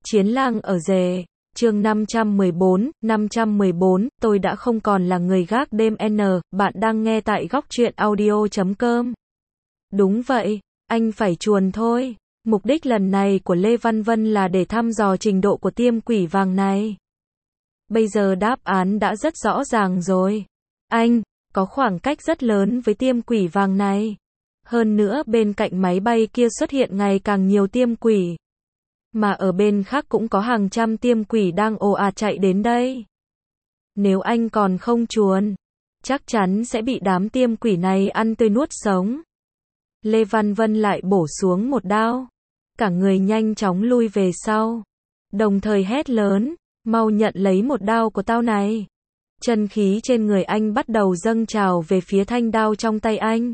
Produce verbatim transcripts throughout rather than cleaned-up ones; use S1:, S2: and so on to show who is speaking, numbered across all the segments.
S1: Chiến lang ở rề, chương năm trăm mười bốn, năm trăm mười bốn, tôi đã không còn là người gác đêm N, bạn đang nghe tại góc truyện audio chấm com. Đúng vậy, anh phải chuồn thôi. Mục đích lần này của Lê Văn Vân là để thăm dò trình độ của tiêm quỷ vàng này. Bây giờ đáp án đã rất rõ ràng rồi. Anh, có khoảng cách rất lớn với tiêm quỷ vàng này. Hơn nữa bên cạnh máy bay kia xuất hiện ngày càng nhiều tiêm quỷ. Mà ở bên khác cũng có hàng trăm tiêm quỷ đang ồ ạt chạy đến đây. Nếu anh còn không chuồn, chắc chắn sẽ bị đám tiêm quỷ này ăn tươi nuốt sống. Lê Văn Vân lại bổ xuống một đao. Cả người nhanh chóng lui về sau. Đồng thời hét lớn, mau nhận lấy một đao của tao này. Chân khí trên người anh bắt đầu dâng trào về phía thanh đao trong tay anh.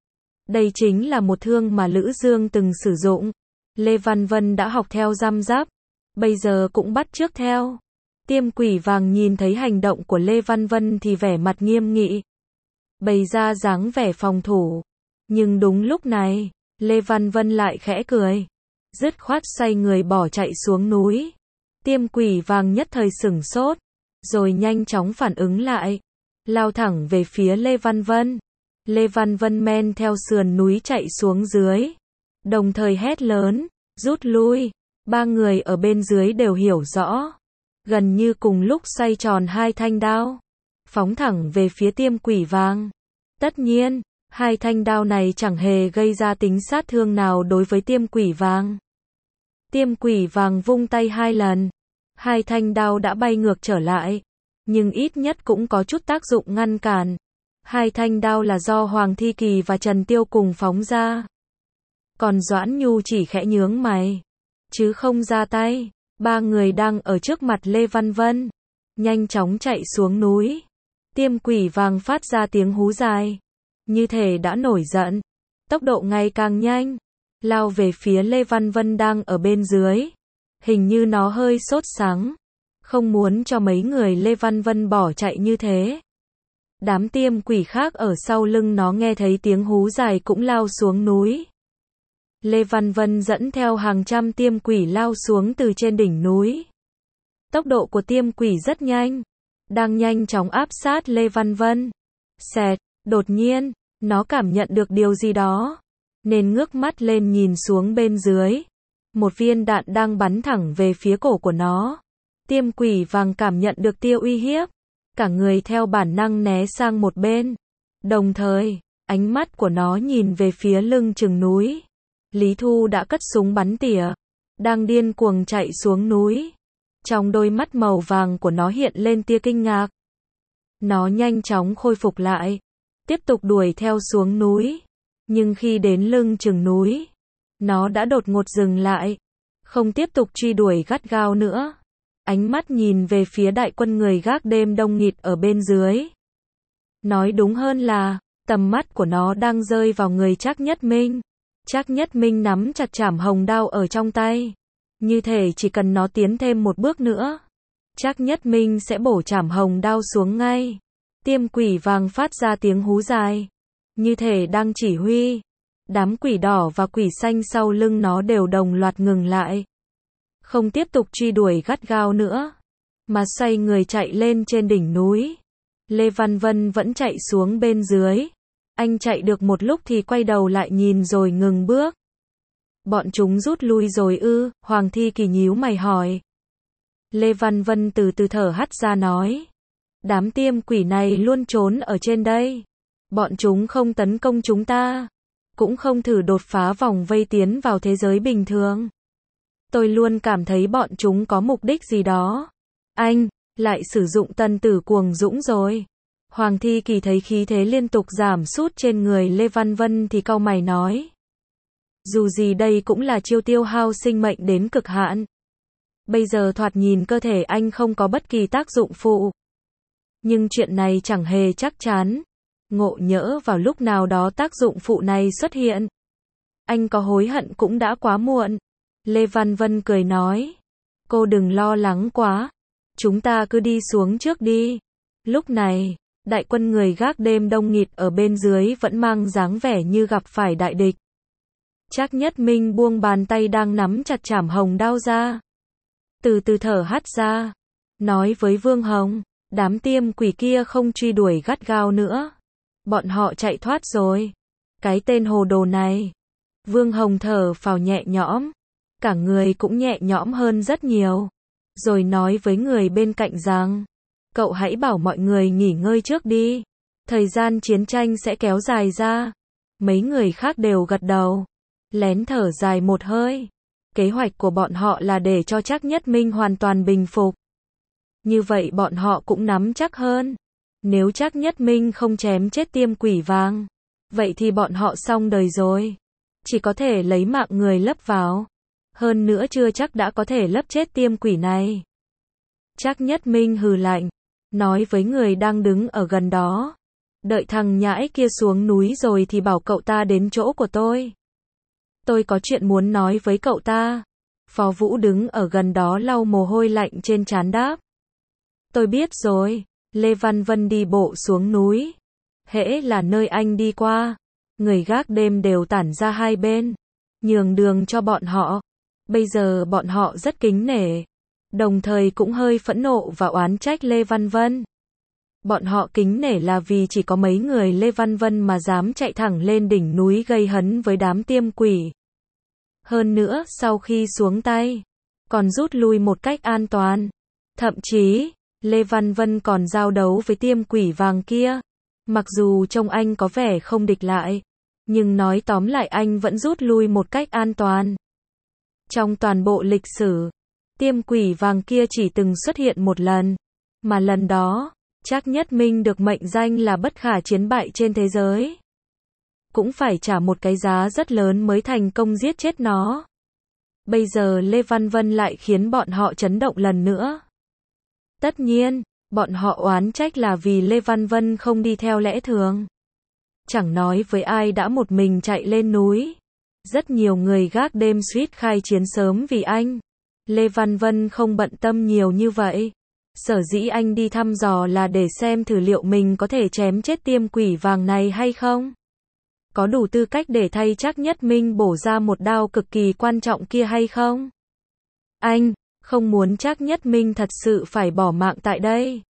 S1: Đây chính là một thương mà Lữ Dương từng sử dụng. Lê Văn Vân đã học theo răm rắp, bây giờ cũng bắt chước theo. Tiêm quỷ vàng nhìn thấy hành động của Lê Văn Vân thì vẻ mặt nghiêm nghị, bày ra dáng vẻ phòng thủ. Nhưng đúng lúc này, Lê Văn Vân lại khẽ cười, dứt khoát xoay người bỏ chạy xuống núi. Tiêm quỷ vàng nhất thời sửng sốt, rồi nhanh chóng phản ứng lại, lao thẳng về phía Lê Văn Vân. Lê Văn Vân men theo sườn núi chạy xuống dưới, đồng thời hét lớn, rút lui. Ba người ở bên dưới đều hiểu rõ, gần như cùng lúc xoay tròn hai thanh đao, phóng thẳng về phía tiêm quỷ vàng. Tất nhiên, hai thanh đao này chẳng hề gây ra tính sát thương nào đối với tiêm quỷ vàng. Tiêm quỷ vàng vung tay hai lần, hai thanh đao đã bay ngược trở lại, nhưng ít nhất cũng có chút tác dụng ngăn cản. Hai thanh đao là do Hoàng Thi Kỳ và Trần Tiêu cùng phóng ra. Còn Doãn Nhu chỉ khẽ nhướng mày, chứ không ra tay. Ba người đang ở trước mặt Lê Văn Vân, nhanh chóng chạy xuống núi. Tiêm quỷ vàng phát ra tiếng hú dài, như thể đã nổi giận, tốc độ ngày càng nhanh, lao về phía Lê Văn Vân đang ở bên dưới. Hình như nó hơi sốt sắng, không muốn cho mấy người Lê Văn Vân bỏ chạy như thế. Đám tiêm quỷ khác ở sau lưng nó nghe thấy tiếng hú dài cũng lao xuống núi. Lê Văn Vân dẫn theo hàng trăm tiêm quỷ lao xuống từ trên đỉnh núi. Tốc độ của tiêm quỷ rất nhanh, đang nhanh chóng áp sát Lê Văn Vân. Xẹt, đột nhiên, nó cảm nhận được điều gì đó, nên ngước mắt lên nhìn xuống bên dưới. Một viên đạn đang bắn thẳng về phía cổ của nó. Tiêm quỷ vàng cảm nhận được tia uy hiếp, cả người theo bản năng né sang một bên. Đồng thời, ánh mắt của nó nhìn về phía lưng chừng núi. Lý Thu đã cất súng bắn tỉa, đang điên cuồng chạy xuống núi. Trong đôi mắt màu vàng của nó hiện lên tia kinh ngạc. Nó nhanh chóng khôi phục lại, tiếp tục đuổi theo xuống núi. Nhưng khi đến lưng chừng núi, nó đã đột ngột dừng lại, không tiếp tục truy đuổi gắt gao nữa. Ánh mắt nhìn về phía đại quân người gác đêm đông nghịt ở bên dưới. Nói đúng hơn là, tầm mắt của nó đang rơi vào người Trác Nhất Minh. Trác Nhất Minh nắm chặt trảm hồng đao ở trong tay, như thể chỉ cần nó tiến thêm một bước nữa, Trác Nhất Minh sẽ bổ trảm hồng đao xuống ngay. Tiêm quỷ vàng phát ra tiếng hú dài, như thể đang chỉ huy. Đám quỷ đỏ và quỷ xanh sau lưng nó đều đồng loạt ngừng lại, không tiếp tục truy đuổi gắt gao nữa, mà xoay người chạy lên trên đỉnh núi. Lê Văn Vân vẫn chạy xuống bên dưới. Anh chạy được một lúc thì quay đầu lại nhìn rồi ngừng bước. Bọn chúng rút lui rồi ư? Hoàng Thi Kỳ nhíu mày hỏi. Lê Văn Vân từ từ thở hắt ra nói. Đám tiêm quỷ này luôn trốn ở trên đây. Bọn chúng không tấn công chúng ta, cũng không thử đột phá vòng vây tiến vào thế giới bình thường. Tôi luôn cảm thấy bọn chúng có mục đích gì đó. Anh, lại sử dụng tân tử cuồng dũng rồi. Hoàng Thi Kỳ thấy khí thế liên tục giảm sút trên người Lê Văn Vân thì cau mày nói. Dù gì đây cũng là chiêu tiêu hao sinh mệnh đến cực hạn. Bây giờ thoạt nhìn cơ thể anh không có bất kỳ tác dụng phụ. Nhưng chuyện này chẳng hề chắc chắn. Ngộ nhỡ vào lúc nào đó tác dụng phụ này xuất hiện, anh có hối hận cũng đã quá muộn. Lê Văn Vân cười nói. Cô đừng lo lắng quá. Chúng ta cứ đi xuống trước đi. Lúc này, đại quân người gác đêm đông nghịt ở bên dưới vẫn mang dáng vẻ như gặp phải đại địch. Trác Nhất Minh buông bàn tay đang nắm chặt trảm hồng đao ra. từ từ thở hắt ra, nói với Vương Hồng, đám tiêm quỷ kia không truy đuổi gắt gao nữa. Bọn họ chạy thoát rồi. Cái tên hồ đồ này. Vương Hồng thở phào nhẹ nhõm, cả người cũng nhẹ nhõm hơn rất nhiều. Rồi nói với người bên cạnh rằng, cậu hãy bảo mọi người nghỉ ngơi trước đi. Thời gian chiến tranh sẽ kéo dài ra. Mấy người khác đều gật đầu, lén thở dài một hơi. Kế hoạch của bọn họ là để cho Trác Nhất Minh hoàn toàn bình phục. Như vậy bọn họ cũng nắm chắc hơn. Nếu Trác Nhất Minh không chém chết tiêm quỷ vàng, vậy thì bọn họ xong đời rồi. Chỉ có thể lấy mạng người lấp vào. Hơn nữa chưa chắc đã có thể lấp chết tiêm quỷ này. Trác Nhất Minh hừ lạnh, nói với người đang đứng ở gần đó. Đợi thằng nhãi kia xuống núi rồi thì bảo cậu ta đến chỗ của tôi. Tôi có chuyện muốn nói với cậu ta. Phó Vũ đứng ở gần đó lau mồ hôi lạnh trên trán đáp. Tôi biết rồi. Lê Văn Vân đi bộ xuống núi. Hễ là nơi anh đi qua, người gác đêm đều tản ra hai bên, nhường đường cho bọn họ. Bây giờ bọn họ rất kính nể, đồng thời cũng hơi phẫn nộ và oán trách Lê Văn Vân. Bọn họ kính nể là vì chỉ có mấy người Lê Văn Vân mà dám chạy thẳng lên đỉnh núi gây hấn với đám tiêm quỷ. Hơn nữa, sau khi xuống tay, còn rút lui một cách an toàn. Thậm chí, Lê Văn Vân còn giao đấu với tiêm quỷ vàng kia. Mặc dù trông anh có vẻ không địch lại, nhưng nói tóm lại anh vẫn rút lui một cách an toàn. Trong toàn bộ lịch sử, tiêm quỷ vàng kia chỉ từng xuất hiện một lần, mà lần đó, Trác Nhất Minh được mệnh danh là bất khả chiến bại trên thế giới. Cũng phải trả một cái giá rất lớn mới thành công giết chết nó. Bây giờ Lê Văn Vân lại khiến bọn họ chấn động lần nữa. Tất nhiên, bọn họ oán trách là vì Lê Văn Vân không đi theo lẽ thường. Chẳng nói với ai đã một mình chạy lên núi. Rất nhiều người gác đêm suýt khai chiến sớm vì anh. Lê Văn Vân không bận tâm nhiều như vậy. Sở dĩ anh đi thăm dò là để xem thử liệu mình có thể chém chết tiêm quỷ vàng này hay không. Có đủ tư cách để thay Trác Nhất Minh bổ ra một đao cực kỳ quan trọng kia hay không? Anh không muốn Trác Nhất Minh thật sự phải bỏ mạng tại đây.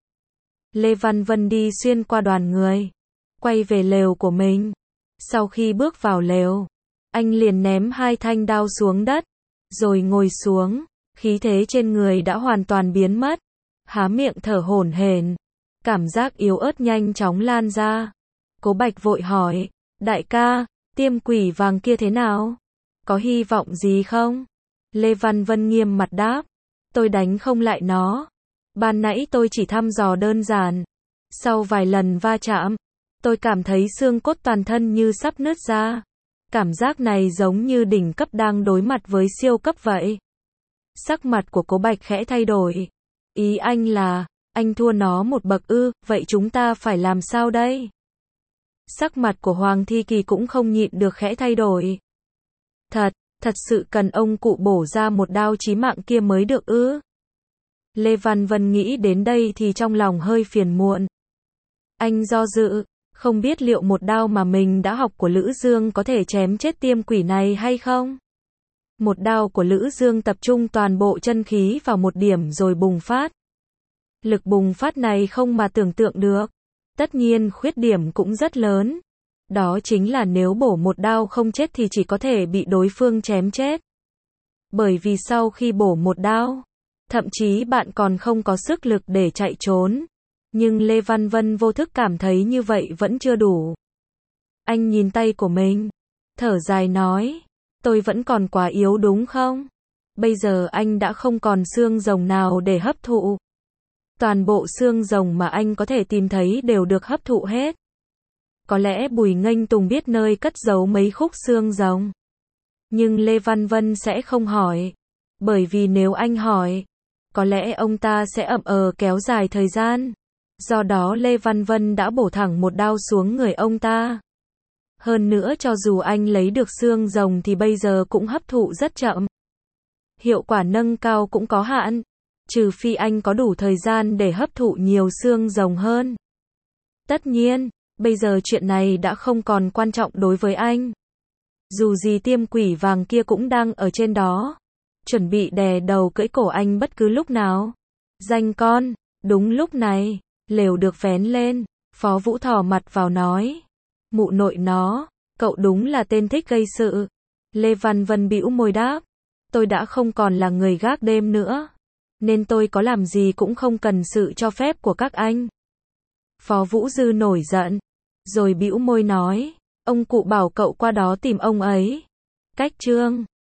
S1: Lê Văn Vân đi xuyên qua đoàn người, quay về lều của mình. Sau khi bước vào lều, anh liền ném hai thanh đao xuống đất, rồi ngồi xuống, khí thế trên người đã hoàn toàn biến mất, há miệng thở hổn hển, cảm giác yếu ớt nhanh chóng lan ra. Cố Bạch vội hỏi, đại ca, tiêm quỷ vàng kia thế nào? Có hy vọng gì không? Lê Văn Vân nghiêm mặt đáp, tôi đánh không lại nó. Ban nãy tôi chỉ thăm dò đơn giản. Sau vài lần va chạm, tôi cảm thấy xương cốt toàn thân như sắp nứt ra. Cảm giác này giống như đỉnh cấp đang đối mặt với siêu cấp vậy. Sắc mặt của Cố Bạch khẽ thay đổi. Ý anh là, anh thua nó một bậc ư, vậy chúng ta phải làm sao đây? Sắc mặt của Hoàng Thi Kỳ cũng không nhịn được khẽ thay đổi. Thật, thật sự cần ông cụ bổ ra một đao chí mạng kia mới được ư? Lê Văn Vân nghĩ đến đây thì trong lòng hơi phiền muộn. Anh do dự, không biết liệu một đao mà mình đã học của Lữ Dương có thể chém chết tiêm quỷ này hay không? Một đao của Lữ Dương tập trung toàn bộ chân khí vào một điểm rồi bùng phát. Lực bùng phát này không mà tưởng tượng được. Tất nhiên khuyết điểm cũng rất lớn. Đó chính là nếu bổ một đao không chết thì chỉ có thể bị đối phương chém chết. Bởi vì sau khi bổ một đao, thậm chí bạn còn không có sức lực để chạy trốn. Nhưng Lê Văn Vân vô thức cảm thấy như vậy vẫn chưa đủ. Anh nhìn tay của mình, thở dài nói, tôi vẫn còn quá yếu đúng không? Bây giờ anh đã không còn xương rồng nào để hấp thụ. Toàn bộ xương rồng mà anh có thể tìm thấy đều được hấp thụ hết. Có lẽ Bùi Nghênh Tùng biết nơi cất giấu mấy khúc xương rồng. Nhưng Lê Văn Vân sẽ không hỏi. Bởi vì nếu anh hỏi, có lẽ ông ta sẽ ậm ờ kéo dài thời gian. Do đó Lê Văn Vân đã bổ thẳng một đao xuống người ông ta. Hơn nữa cho dù anh lấy được xương rồng thì bây giờ cũng hấp thụ rất chậm. Hiệu quả nâng cao cũng có hạn. Trừ phi anh có đủ thời gian để hấp thụ nhiều xương rồng hơn. Tất nhiên, bây giờ chuyện này đã không còn quan trọng đối với anh. Dù gì tiêm quỷ vàng kia cũng đang ở trên đó. chuẩn bị đè đầu cưỡi cổ anh bất cứ lúc nào. Danh con, đúng lúc này, lều được vén lên, Phó Vũ thò mặt vào nói. Mụ nội nó, cậu đúng là tên thích gây sự. Lê Văn Vân bĩu môi đáp. Tôi đã không còn là người gác đêm nữa, nên tôi có làm gì cũng không cần sự cho phép của các anh. Phó Vũ Dư nổi giận, rồi bĩu môi nói. Ông cụ bảo cậu qua đó tìm ông ấy. Cách Trương.